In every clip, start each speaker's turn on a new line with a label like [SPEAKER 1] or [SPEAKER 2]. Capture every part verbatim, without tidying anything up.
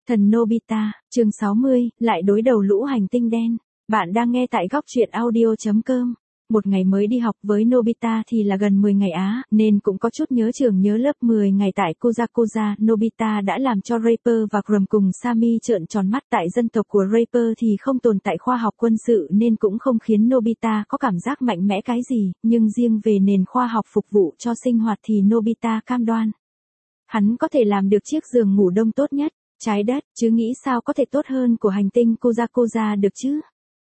[SPEAKER 1] Thần Nobita, chương sáu mươi, lại đối đầu lũ hành tinh đen. Bạn đang nghe tại góc truyện audio chấm com. Một ngày mới đi học với Nobita thì là gần mười ngày á, nên cũng có chút nhớ trường nhớ lớp. Mười ngày tại Kozakoza, Nobita đã làm cho Rapper và Grum cùng Sammy trợn tròn mắt. Tại dân tộc của Rapper thì không tồn tại khoa học quân sự nên cũng không khiến Nobita có cảm giác mạnh mẽ cái gì, nhưng riêng về nền khoa học phục vụ cho sinh hoạt thì Nobita cam đoan. Hắn có thể làm được chiếc giường ngủ đông tốt nhất. Trái đất, chứ nghĩ sao có thể tốt hơn của hành tinh Kozakoza được chứ?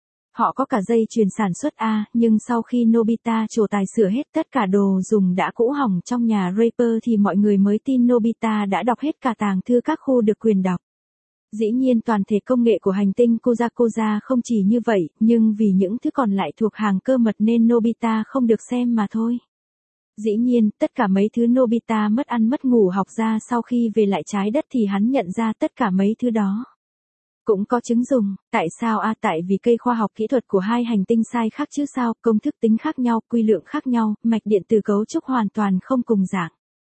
[SPEAKER 1] Họ có cả dây chuyền sản xuất A, nhưng sau khi Nobita trổ tài sửa hết tất cả đồ dùng đã cũ hỏng trong nhà Rapper thì mọi người mới tin Nobita đã đọc hết cả tàng thư các khu được quyền đọc. Dĩ nhiên toàn thể công nghệ của hành tinh Kozakoza không chỉ như vậy, nhưng vì những thứ còn lại thuộc hàng cơ mật nên Nobita không được xem mà thôi. Dĩ nhiên, tất cả mấy thứ Nobita mất ăn mất ngủ học ra sau khi về lại trái đất thì hắn nhận ra tất cả mấy thứ đó cũng có chứng dùng. Tại sao a? À, tại vì cây khoa học kỹ thuật của hai hành tinh sai khác chứ sao, công thức tính khác nhau, quy lượng khác nhau, mạch điện từ cấu trúc hoàn toàn không cùng dạng.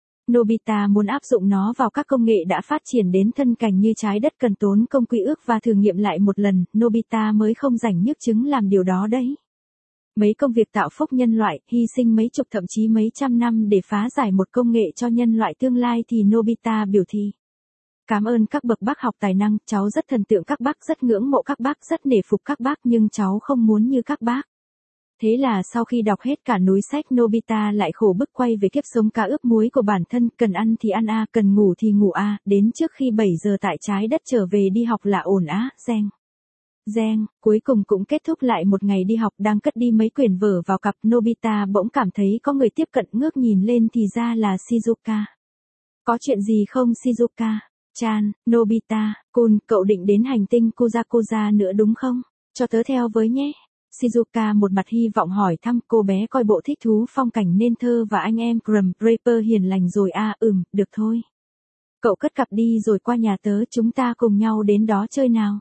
[SPEAKER 1] Nobita muốn áp dụng nó vào các công nghệ đã phát triển đến thân cảnh như trái đất cần tốn công quy ước và thử nghiệm lại một lần, Nobita mới không rảnh nhức chứng làm điều đó đấy. Mấy công việc tạo phúc nhân loại, hy sinh mấy chục thậm chí mấy trăm năm để phá giải một công nghệ cho nhân loại tương lai thì Nobita biểu thị. Cảm ơn các bậc bác học tài năng, cháu rất thần tượng các bác, rất ngưỡng mộ các bác, rất nể phục các bác nhưng cháu không muốn như các bác. Thế là sau khi đọc hết cả núi sách Nobita lại khổ bức quay về kiếp sống cá ướp muối của bản thân, cần ăn thì ăn a, cần ngủ thì ngủ a, đến trước khi bảy giờ tại trái đất trở về đi học là ổn á, reng. Reng, cuối cùng cũng kết thúc lại một ngày đi học. Đang cất đi mấy quyển vở vào cặp, Nobita bỗng cảm thấy có người tiếp cận, ngước nhìn lên thì ra là Shizuka. Có chuyện gì không Shizuka? Chan, Nobita, Kun, cậu định đến hành tinh Kozakoza nữa đúng không? Cho tớ theo với nhé. Shizuka một mặt hy vọng hỏi thăm. Cô bé coi bộ thích thú phong cảnh nên thơ và anh em Grum, Rapper hiền lành rồi a. À, ừm, được thôi. Cậu cất cặp đi rồi qua nhà tớ, chúng ta cùng nhau đến đó chơi nào.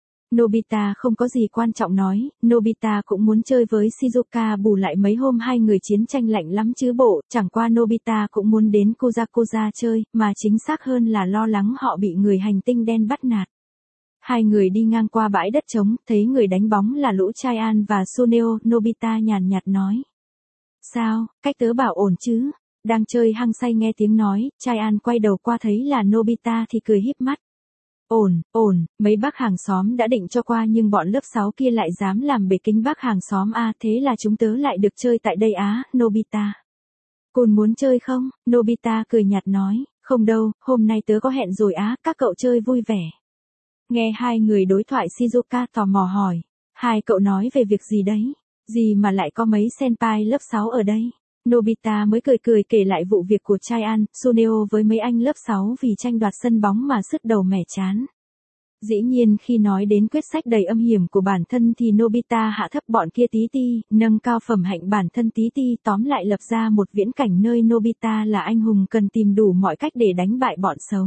[SPEAKER 1] Nobita không có gì quan trọng nói, Nobita cũng muốn chơi với Shizuka bù lại mấy hôm hai người chiến tranh lạnh lắm chứ bộ, chẳng qua Nobita cũng muốn đến Kozakoza chơi, mà chính xác hơn là lo lắng họ bị người hành tinh đen bắt nạt. Hai người đi ngang qua bãi đất trống, thấy người đánh bóng là lũ Chaian và Suneo, Nobita nhàn nhạt nói. Sao, cách tớ bảo ổn chứ? Đang chơi hăng say nghe tiếng nói, Chaian quay đầu qua thấy là Nobita thì cười híp mắt. Ổn, ổn, mấy bác hàng xóm đã định cho qua nhưng bọn lớp sáu kia lại dám làm bể kính bác hàng xóm a, à, thế là chúng tớ lại được chơi tại đây á, Nobita. Côn muốn chơi không? Nobita cười nhạt nói, không đâu, hôm nay tớ có hẹn rồi á, các cậu chơi vui vẻ. Nghe hai người đối thoại Shizuka tò mò hỏi, hai cậu nói về việc gì đấy? Gì mà lại có mấy senpai lớp sáu ở đây? Nobita mới cười cười kể lại vụ việc của Chaian, Suneo với mấy anh lớp sáu vì tranh đoạt sân bóng mà sứt đầu mẻ chán. Dĩ nhiên khi nói đến quyết sách đầy âm hiểm của bản thân thì Nobita hạ thấp bọn kia tí ti, nâng cao phẩm hạnh bản thân tí ti, tóm lại lập ra một viễn cảnh nơi Nobita là anh hùng cần tìm đủ mọi cách để đánh bại bọn xấu.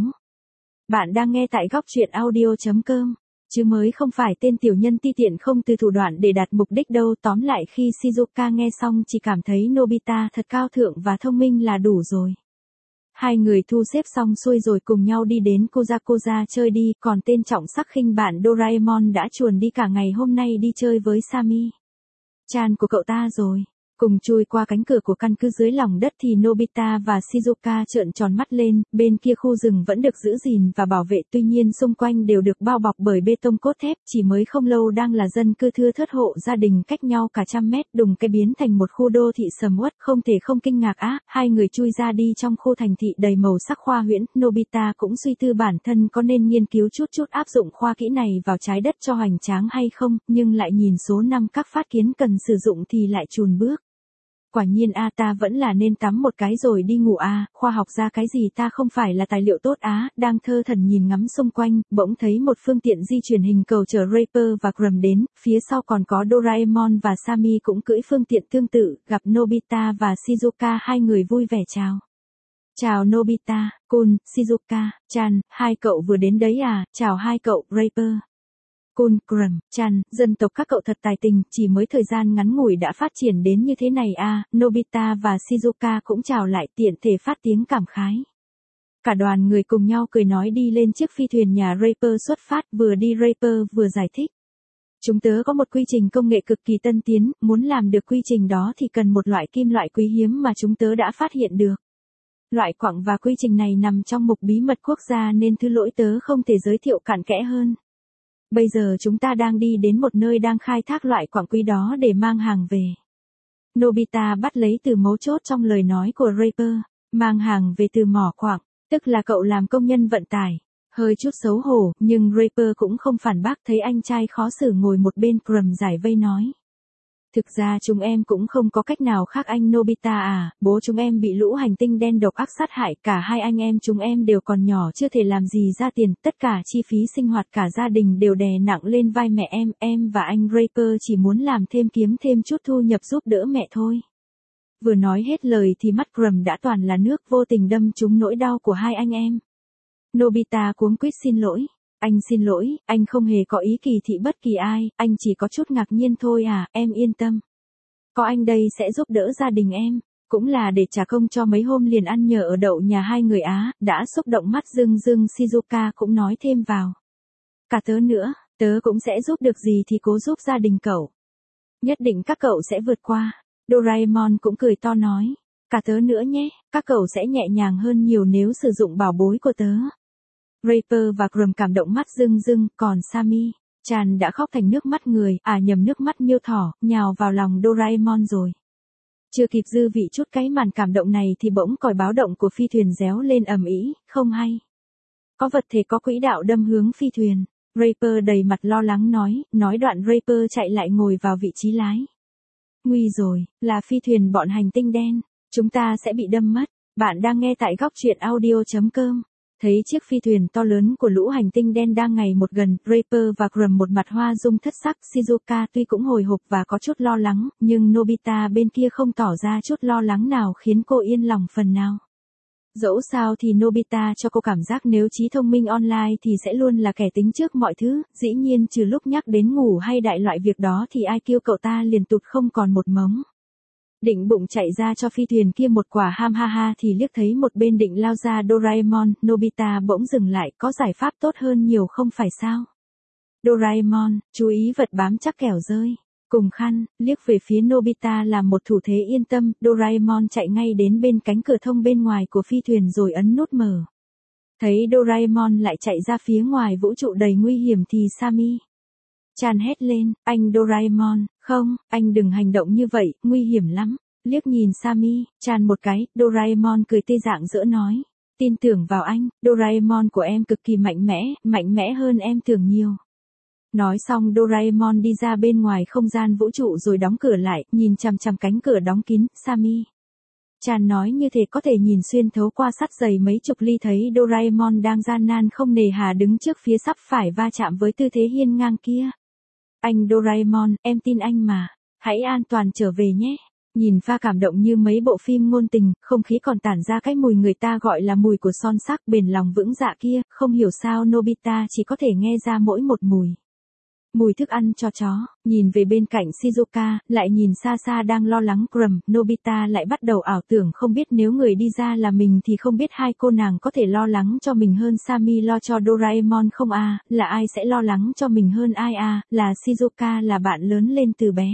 [SPEAKER 1] Bạn đang nghe tại góc truyện audio chấm com. Chứ mới không phải tên tiểu nhân ti tiện không từ thủ đoạn để đạt mục đích đâu. Tóm lại khi Shizuka nghe xong chỉ cảm thấy Nobita thật cao thượng và thông minh là đủ rồi. Hai người thu xếp xong xuôi rồi cùng nhau đi đến Kozakoza chơi đi, còn tên trọng sắc khinh bạn Doraemon đã chuồn đi cả ngày hôm nay đi chơi với Sammy. Chan của cậu ta rồi. Cùng chui qua cánh cửa của căn cứ dưới lòng đất thì Nobita và Shizuka trợn tròn mắt lên, bên kia khu rừng vẫn được giữ gìn và bảo vệ, tuy nhiên xung quanh đều được bao bọc bởi bê tông cốt thép, chỉ mới không lâu đang là dân cư thưa thớt hộ gia đình cách nhau cả trăm mét, đùng cái biến thành một khu đô thị sầm uất, không thể không kinh ngạc á. Hai người chui ra đi trong khu thành thị đầy màu sắc khoa huyễn, Nobita cũng suy tư bản thân có nên nghiên cứu chút chút áp dụng khoa kỹ này vào trái đất cho hoành tráng hay không, nhưng lại nhìn số năm các phát kiến cần sử dụng thì lại chùn bước. Quả nhiên a, ta vẫn là nên tắm một cái rồi đi ngủ a, khoa học ra cái gì ta không phải là tài liệu tốt á. Đang thơ thần nhìn ngắm xung quanh, bỗng thấy một phương tiện di chuyển hình cầu chở Rapper và Grum đến, phía sau còn có Doraemon và Sammy cũng cưỡi phương tiện tương tự, gặp Nobita và Shizuka hai người vui vẻ chào. Chào Nobita, Kun, Shizuka, Chan, hai cậu vừa đến đấy à, chào hai cậu, Rapper. Kun, Grum, Chan, dân tộc các cậu thật tài tình, chỉ mới thời gian ngắn ngủi đã phát triển đến như thế này à. Nobita và Shizuka cũng chào lại, tiện thể phát tiếng cảm khái. Cả đoàn người cùng nhau cười nói đi lên chiếc phi thuyền nhà Draper xuất phát, vừa đi Draper vừa giải thích. Chúng tớ có một quy trình công nghệ cực kỳ tân tiến, muốn làm được quy trình đó thì cần một loại kim loại quý hiếm mà chúng tớ đã phát hiện được. Loại quặng và quy trình này nằm trong mục bí mật quốc gia nên thứ lỗi tớ không thể giới thiệu cặn kẽ hơn. Bây giờ chúng ta đang đi đến một nơi đang khai thác loại quặng quý đó để mang hàng về. Nobita bắt lấy từ mấu chốt trong lời nói của Draper, mang hàng về từ mỏ quặng, tức là cậu làm công nhân vận tải. Hơi chút xấu hổ, nhưng Draper cũng không phản bác, thấy anh trai khó xử ngồi một bên Crumb giải vây nói. Thực ra chúng em cũng không có cách nào khác anh Nobita à, bố chúng em bị lũ hành tinh đen độc ác sát hại, cả hai anh em chúng em đều còn nhỏ chưa thể làm gì ra tiền, tất cả chi phí sinh hoạt cả gia đình đều đè nặng lên vai mẹ em, em và anh Draper chỉ muốn làm thêm kiếm thêm chút thu nhập giúp đỡ mẹ thôi. Vừa nói hết lời thì mắt Crumb đã toàn là nước, vô tình đâm trúng nỗi đau của hai anh em. Nobita cuống quýt xin lỗi. Anh xin lỗi, anh không hề có ý kỳ thị bất kỳ ai, anh chỉ có chút ngạc nhiên thôi à, em yên tâm. Có anh đây sẽ giúp đỡ gia đình em, cũng là để trả công cho mấy hôm liền ăn nhờ ở đậu nhà hai người Á, đã xúc động mắt rưng rưng. Shizuka cũng nói thêm vào. Cả tớ nữa, tớ cũng sẽ giúp được gì thì cố giúp gia đình cậu. Nhất định các cậu sẽ vượt qua. Doraemon cũng cười to nói. Cả tớ nữa nhé, các cậu sẽ nhẹ nhàng hơn nhiều nếu sử dụng bảo bối của tớ. Draper và Crumb cảm động mắt rưng rưng, còn Sammy, Chan đã khóc thành nước mắt người, à nhầm nước mắt miêu thỏ, nhào vào lòng Doraemon rồi. Chưa kịp dư vị chút cái màn cảm động này thì bỗng còi báo động của phi thuyền réo lên ầm ĩ, không hay. Có vật thể có quỹ đạo đâm hướng phi thuyền. Draper đầy mặt lo lắng nói, nói đoạn Draper chạy lại ngồi vào vị trí lái. Nguy rồi, là phi thuyền bọn hành tinh đen, chúng ta sẽ bị đâm mất. Bạn đang nghe tại góc truyện audio chấm com. Thấy chiếc phi thuyền to lớn của lũ hành tinh đen đang ngày một gần, Draper và Crumb một mặt hoa dung thất sắc. Shizuka tuy cũng hồi hộp và có chút lo lắng, nhưng Nobita bên kia không tỏ ra chút lo lắng nào khiến cô yên lòng phần nào. Dẫu sao thì Nobita cho cô cảm giác nếu trí thông minh online thì sẽ luôn là kẻ tính trước mọi thứ, dĩ nhiên trừ lúc nhắc đến ngủ hay đại loại việc đó thì ai kêu cậu ta liền tụt không còn một mống. Định bụng chạy ra cho phi thuyền kia một quả ham ha ha thì liếc thấy một bên định lao ra Doraemon, Nobita bỗng dừng lại, có giải pháp tốt hơn nhiều không phải sao? Doraemon, chú ý vật bám chắc kẻo rơi. Cùng khăn, liếc về phía Nobita làm một thủ thế yên tâm, Doraemon chạy ngay đến bên cánh cửa thông bên ngoài của phi thuyền rồi ấn nút mở. Thấy Doraemon lại chạy ra phía ngoài vũ trụ đầy nguy hiểm thì Sammy, Chan hét lên, anh Doraemon, không, anh đừng hành động như vậy, nguy hiểm lắm. Liếc nhìn Sammy, Chan một cái, Doraemon cười tê dạng dỡ nói, tin tưởng vào anh, Doraemon của em cực kỳ mạnh mẽ, mạnh mẽ hơn em tưởng nhiều. Nói xong Doraemon đi ra bên ngoài không gian vũ trụ rồi đóng cửa lại, nhìn chằm chằm cánh cửa đóng kín. Sammy, Chan nói như thế có thể nhìn xuyên thấu qua sắt dày mấy chục ly, thấy Doraemon đang gian nan không nề hà đứng trước phía sắp phải va chạm với tư thế hiên ngang kia. Anh Doraemon, em tin anh mà, hãy an toàn trở về nhé. Nhìn pha cảm động như mấy bộ phim ngôn tình, không khí còn tản ra cái mùi người ta gọi là mùi của son sắc bền lòng vững dạ kia, không hiểu sao Nobita chỉ có thể nghe ra mỗi một mùi. Mùi thức ăn cho chó. Nhìn về bên cạnh Shizuka, lại nhìn xa xa đang lo lắng Crumb, Nobita lại bắt đầu ảo tưởng không biết nếu người đi ra là mình thì không biết hai cô nàng có thể lo lắng cho mình hơn Sammy lo cho Doraemon không a, à, là ai sẽ lo lắng cho mình hơn ai a, à, là Shizuka là bạn lớn lên từ bé.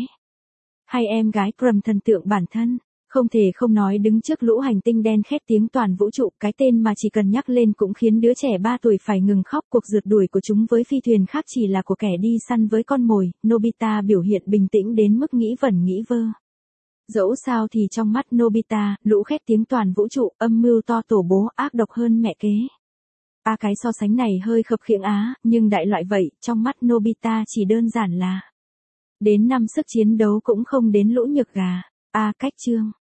[SPEAKER 1] Hay em gái Crumb thần tượng bản thân. Không thể không nói đứng trước lũ hành tinh đen khét tiếng toàn vũ trụ, cái tên mà chỉ cần nhắc lên cũng khiến đứa trẻ ba tuổi phải ngừng khóc. Cuộc rượt đuổi của chúng với phi thuyền khác chỉ là của kẻ đi săn với con mồi. Nobita biểu hiện bình tĩnh đến mức nghĩ vẩn nghĩ vơ. Dẫu sao thì trong mắt Nobita, lũ khét tiếng toàn vũ trụ, âm mưu to tổ bố, ác độc hơn mẹ kế. Ba cái so sánh này hơi khập khiễng á, nhưng đại loại vậy, trong mắt Nobita chỉ đơn giản là đến năm sức chiến đấu cũng không đến lũ nhược gà. A cách chương